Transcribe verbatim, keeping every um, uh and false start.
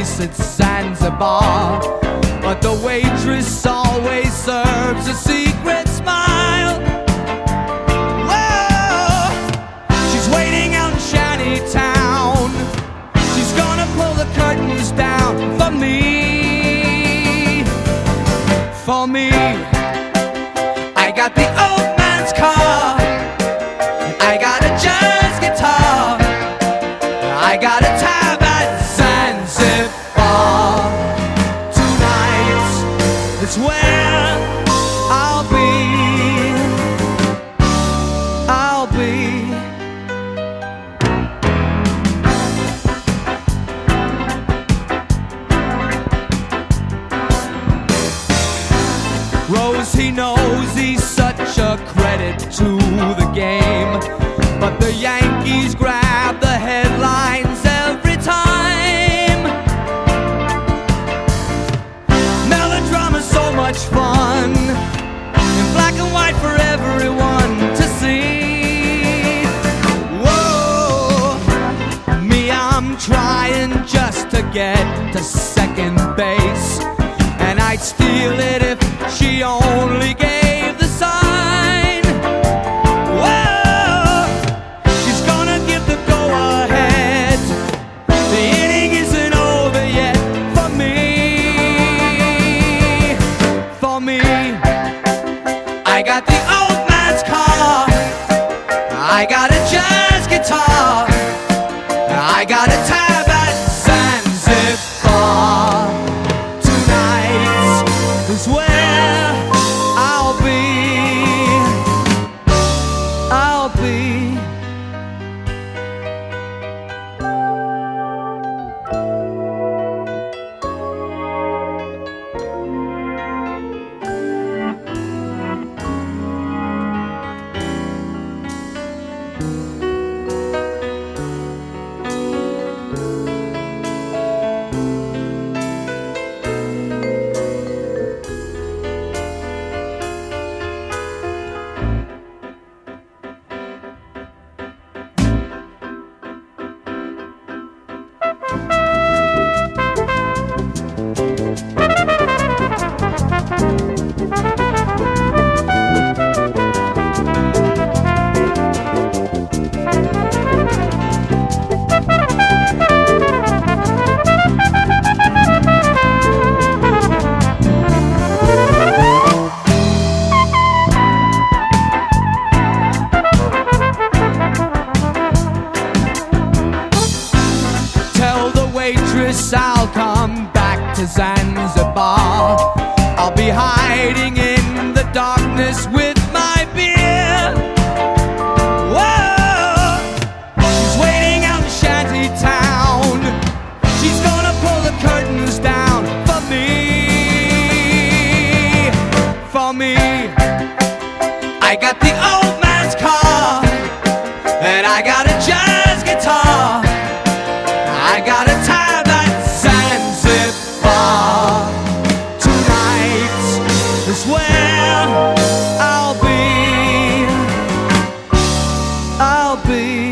place at Zanzibar, but the waitress always serves a secret smile. Whoa, she's waiting out in Shantytown. She's gonna pull the curtains down for me, for me. I got the old man's car, I got a jazz guitar, I got a tab at Zanzibar. Tonight, it's where I'll be, I'll be. Rose, he knows he's such a credit to the game, but the Yankees grab the headlines every time. Melodrama's so much fun, in black and white for everyone to see. Whoa, me, I'm trying just to get to second base, and I'd steal it if she only gave the sign. Whoa, she's gonna give the go-ahead. The inning isn't over yet for me, for me. I got the old man's car, I got a jazz guitar, I got a tab at Zanzibar. Tonight is where I'll be, I'll be. I'll come back to Zanzibar. I'll be hiding in the darkness with my beer. Whoa, she's waiting out in Shantytown. She's gonna pull the curtains down for me, for me. I got the old man's car, and I got a jazz guitar, I got a tab at Zanzibar. Tonight is where I'll be, I'll be.